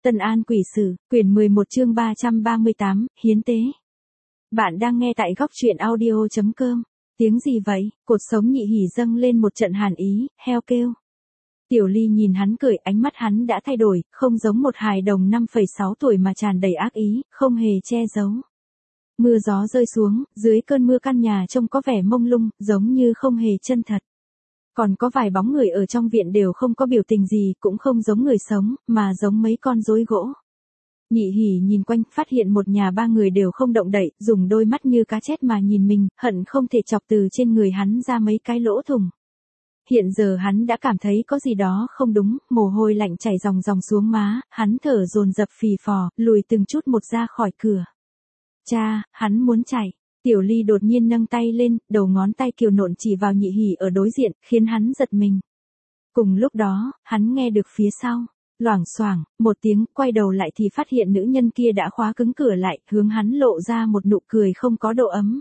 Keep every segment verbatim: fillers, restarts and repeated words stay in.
Tân An Quỷ Sử, quyển mười một chương ba trăm ba mươi tám, hiến tế. Bạn đang nghe tại góc truyện audio chấm com. Tiếng gì vậy? Cột sống Nhị Hỉ dâng lên một trận hàn ý, heo kêu. Tiểu Ly nhìn hắn cười, ánh mắt hắn đã thay đổi, không giống một hài đồng năm phẩy sáu tuổi mà tràn đầy ác ý, không hề che giấu. Mưa gió rơi xuống, dưới cơn mưa căn nhà trông có vẻ mông lung, giống như không hề chân thật. Còn có vài bóng người ở trong viện đều không có biểu tình gì, cũng không giống người sống, mà giống mấy con rối gỗ. Nhị Hỉ nhìn quanh, phát hiện một nhà ba người đều không động đậy, dùng đôi mắt như cá chép mà nhìn mình, hận không thể chọc từ trên người hắn ra mấy cái lỗ thủng. Hiện giờ hắn đã cảm thấy có gì đó không đúng, mồ hôi lạnh chảy ròng ròng xuống má, hắn thở dồn dập phì phò, lùi từng chút một ra khỏi cửa. Cha, hắn muốn chạy. Tiểu Ly đột nhiên nâng tay lên, đầu ngón tay kiều nộn chỉ vào Nhị Hỉ ở đối diện, khiến hắn giật mình. Cùng lúc đó, hắn nghe được phía sau, loảng xoảng, một tiếng, quay đầu lại thì phát hiện nữ nhân kia đã khóa cứng cửa lại, hướng hắn lộ ra một nụ cười không có độ ấm.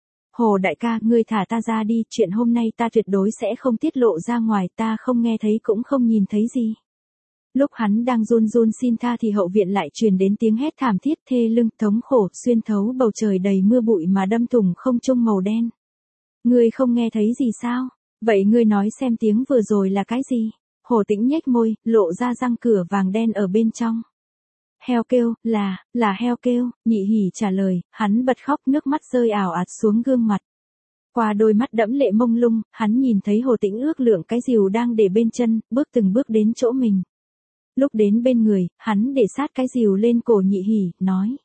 Hồ đại ca, ngươi thả ta ra đi, chuyện hôm nay ta tuyệt đối sẽ không tiết lộ ra ngoài, ta không nghe thấy cũng không nhìn thấy gì. Lúc hắn đang run run xin tha thì hậu viện lại truyền đến tiếng hét thảm thiết thê lưng, thống khổ, xuyên thấu bầu trời đầy mưa bụi mà đâm thủng không trung màu đen. Ngươi không nghe thấy gì sao? Vậy ngươi nói xem tiếng vừa rồi là cái gì? Hồ Tĩnh nhếch môi, lộ ra răng cửa vàng đen ở bên trong. Heo kêu, là, là heo kêu, Nhị Hỉ trả lời, hắn bật khóc, nước mắt rơi ảo ạt xuống gương mặt. Qua đôi mắt đẫm lệ mông lung, hắn nhìn thấy Hồ Tĩnh ước lượng cái rìu đang để bên chân, bước từng bước đến chỗ mình. Lúc đến bên người, hắn để sát cái rìu lên cổ Nhị Hỉ, nói.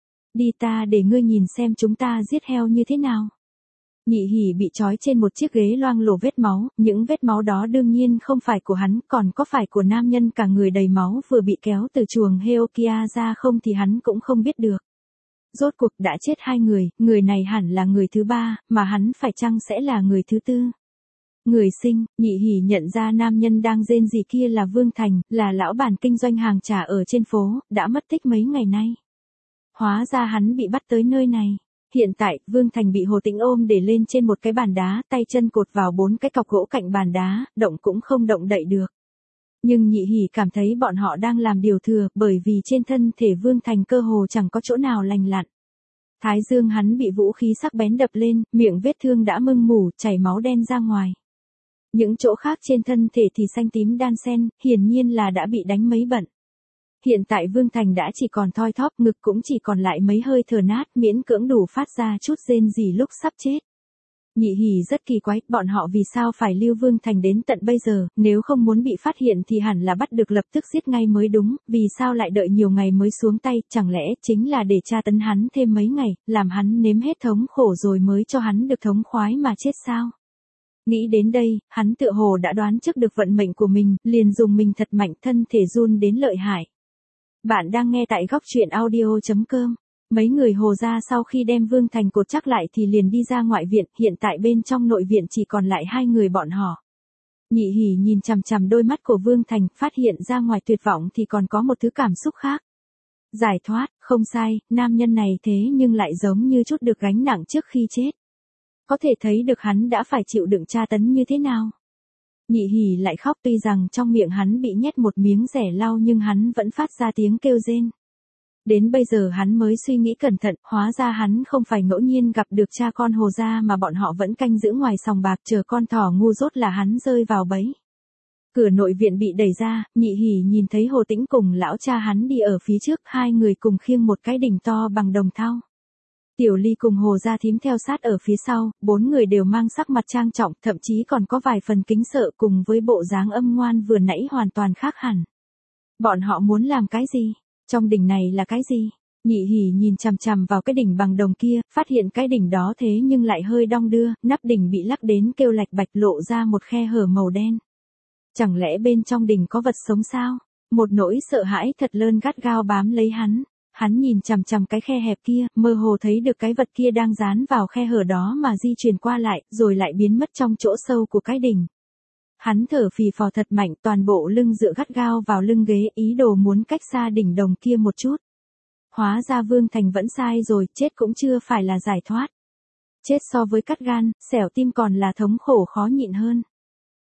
Đi ta để ngươi nhìn xem chúng ta giết heo như thế nào. Nhị Hỉ bị trói trên một chiếc ghế loang lổ vết máu, những vết máu đó đương nhiên không phải của hắn, còn có phải của nam nhân cả người đầy máu vừa bị kéo từ chuồng heo kia ra không thì hắn cũng không biết được. Rốt cuộc đã chết hai người, người này hẳn là người thứ ba, mà hắn phải chăng sẽ là người thứ tư. Người sinh, Nhị Hỉ nhận ra nam nhân đang rên rỉ kia là Vương Thành, là lão bản kinh doanh hàng trà ở trên phố, đã mất tích mấy ngày nay. Hóa ra hắn bị bắt tới nơi này. Hiện tại, Vương Thành bị Hồ Tĩnh ôm để lên trên một cái bàn đá, tay chân cột vào bốn cái cọc gỗ cạnh bàn đá, động cũng không động đậy được. Nhưng Nhị Hỉ cảm thấy bọn họ đang làm điều thừa, bởi vì trên thân thể Vương Thành cơ hồ chẳng có chỗ nào lành lặn. Thái dương hắn bị vũ khí sắc bén đập lên, miệng vết thương đã mưng mủ, chảy máu đen ra ngoài. Những chỗ khác trên thân thể thì xanh tím đan xen, hiển nhiên là đã bị đánh mấy bận. Hiện tại Vương Thành đã chỉ còn thoi thóp, ngực cũng chỉ còn lại mấy hơi thở nát, miễn cưỡng đủ phát ra chút rên rỉ lúc sắp chết. Nhị Hỉ rất kỳ quái, bọn họ vì sao phải lưu Vương Thành đến tận bây giờ, nếu không muốn bị phát hiện thì hẳn là bắt được lập tức giết ngay mới đúng, vì sao lại đợi nhiều ngày mới xuống tay, chẳng lẽ chính là để tra tấn hắn thêm mấy ngày, làm hắn nếm hết thống khổ rồi mới cho hắn được thống khoái mà chết sao? Nghĩ đến đây, hắn tựa hồ đã đoán trước được vận mệnh của mình, liền dùng mình thật mạnh, thân thể run đến lợi hại. Bạn đang nghe tại góc truyện audio chấm com. Mấy người Hồ gia sau khi đem Vương Thành cột chắc lại thì liền đi ra ngoại viện, hiện tại bên trong nội viện chỉ còn lại hai người bọn họ. Nhị Hỉ nhìn chằm chằm đôi mắt của Vương Thành, phát hiện ra ngoài tuyệt vọng thì còn có một thứ cảm xúc khác. Giải thoát, không sai, nam nhân này thế nhưng lại giống như chút được gánh nặng trước khi chết. Có thể thấy được hắn đã phải chịu đựng tra tấn như thế nào. Nhị Hỉ lại khóc, tuy rằng trong miệng hắn bị nhét một miếng rẻ lau nhưng hắn vẫn phát ra tiếng kêu rên. Đến bây giờ hắn mới suy nghĩ cẩn thận, hóa ra hắn không phải ngẫu nhiên gặp được cha con Hồ gia mà bọn họ vẫn canh giữ ngoài sòng bạc chờ con thỏ ngu dốt là hắn rơi vào bẫy. Cửa nội viện bị đẩy ra, Nhị Hỉ nhìn thấy Hồ Tĩnh cùng lão cha hắn đi ở phía trước, hai người cùng khiêng một cái đỉnh to bằng đồng thau. Tiểu Ly cùng Hồ gia thím theo sát ở phía sau, bốn người đều mang sắc mặt trang trọng, thậm chí còn có vài phần kính sợ cùng với bộ dáng âm ngoan vừa nãy hoàn toàn khác hẳn. Bọn họ muốn làm cái gì? Trong đỉnh này là cái gì? Nhị Hỉ nhìn chằm chằm vào cái đỉnh bằng đồng kia, phát hiện cái đỉnh đó thế nhưng lại hơi đong đưa, nắp đỉnh bị lắc đến kêu lạch bạch lộ ra một khe hở màu đen. Chẳng lẽ bên trong đỉnh có vật sống sao? Một nỗi sợ hãi thật lớn gắt gao bám lấy hắn. Hắn nhìn chằm chằm cái khe hẹp kia, mơ hồ thấy được cái vật kia đang dán vào khe hở đó mà di chuyển qua lại, rồi lại biến mất trong chỗ sâu của cái đỉnh. Hắn thở phì phò thật mạnh, toàn bộ lưng dựa gắt gao vào lưng ghế, ý đồ muốn cách xa đỉnh đồng kia một chút. Hóa ra Vương Thành vẫn sai rồi, chết cũng chưa phải là giải thoát. Chết so với cắt gan, xẻo tim còn là thống khổ khó nhịn hơn.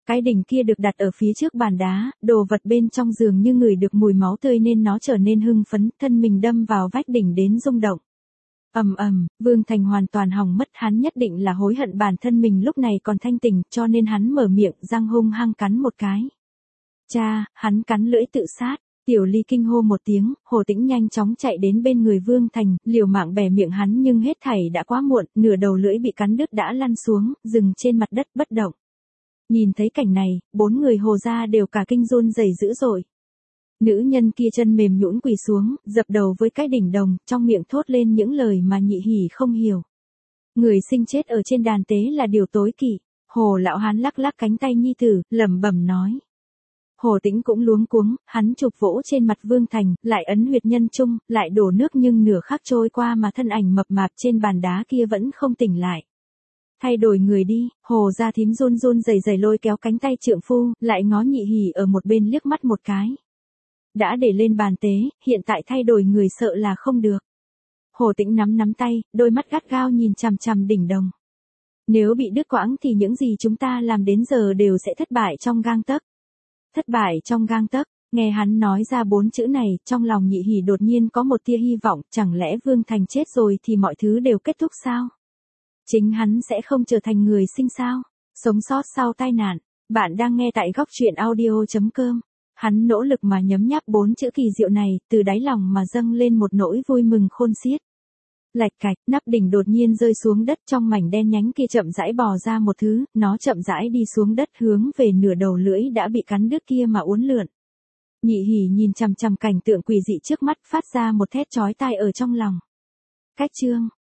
Cái đỉnh kia được đặt ở phía trước bàn đá, đồ vật bên trong giường như ngửi được mùi máu tươi nên nó trở nên hưng phấn, thân mình đâm vào vách đỉnh đến rung động. Ầm ầm, Vương Thành hoàn toàn hỏng mất, hắn nhất định là hối hận bản thân mình lúc này còn thanh tỉnh, cho nên hắn mở miệng, răng hung hăng cắn một cái. Cha, hắn cắn lưỡi tự sát. Tiểu Ly kinh hô một tiếng, Hồ Tĩnh nhanh chóng chạy đến bên người Vương Thành, liều mạng bẻ miệng hắn nhưng hết thảy đã quá muộn, nửa đầu lưỡi bị cắn đứt đã lăn xuống, dừng trên mặt đất bất động. Nhìn thấy cảnh này, bốn người Hồ gia đều cả kinh run rẩy dữ dội. Nữ nhân kia chân mềm nhũn quỳ xuống, dập đầu với cái đỉnh đồng, trong miệng thốt lên những lời mà Nhị Hỉ không hiểu. Người sinh chết ở trên đàn tế là điều tối kỵ. Hồ lão hán lắc lắc cánh tay nhi tử, lẩm bẩm nói. Hồ Tĩnh cũng luống cuống, hắn chụp vỗ trên mặt Vương Thành, lại ấn huyệt nhân trung, lại đổ nước nhưng nửa khắc trôi qua mà thân ảnh mập mạp trên bàn đá kia vẫn không tỉnh lại. Thay đổi người đi, Hồ gia thím run run rẩy rẩy lôi kéo cánh tay trượng phu, lại ngó Nhị Hỉ ở một bên liếc mắt một cái. Đã để lên bàn tế, hiện tại thay đổi người sợ là không được. Hồ Tĩnh nắm nắm tay, đôi mắt gắt gao nhìn chằm chằm đỉnh đồng. Nếu bị đứt quãng thì những gì chúng ta làm đến giờ đều sẽ thất bại trong gang tấc. Thất bại trong gang tấc, nghe hắn nói ra bốn chữ này, trong lòng Nhị Hỉ đột nhiên có một tia hy vọng, chẳng lẽ Vương Thành chết rồi thì mọi thứ đều kết thúc sao? Chính hắn sẽ không trở thành người sinh sao? Sống sót sau tai nạn. Bạn đang nghe tại góc truyện audio chấm com. Hắn nỗ lực mà nhấm nháp bốn chữ kỳ diệu này, từ đáy lòng mà dâng lên một nỗi vui mừng khôn xiết. Lạch cạch, nắp đỉnh đột nhiên rơi xuống đất, trong mảnh đen nhánh kia chậm rãi bò ra một thứ, nó chậm rãi đi xuống đất hướng về nửa đầu lưỡi đã bị cắn đứt kia mà uốn lượn. Nhị Hỉ nhìn chằm chằm cảnh tượng quỷ dị trước mắt, phát ra một thét chói tai ở trong lòng. Cách chương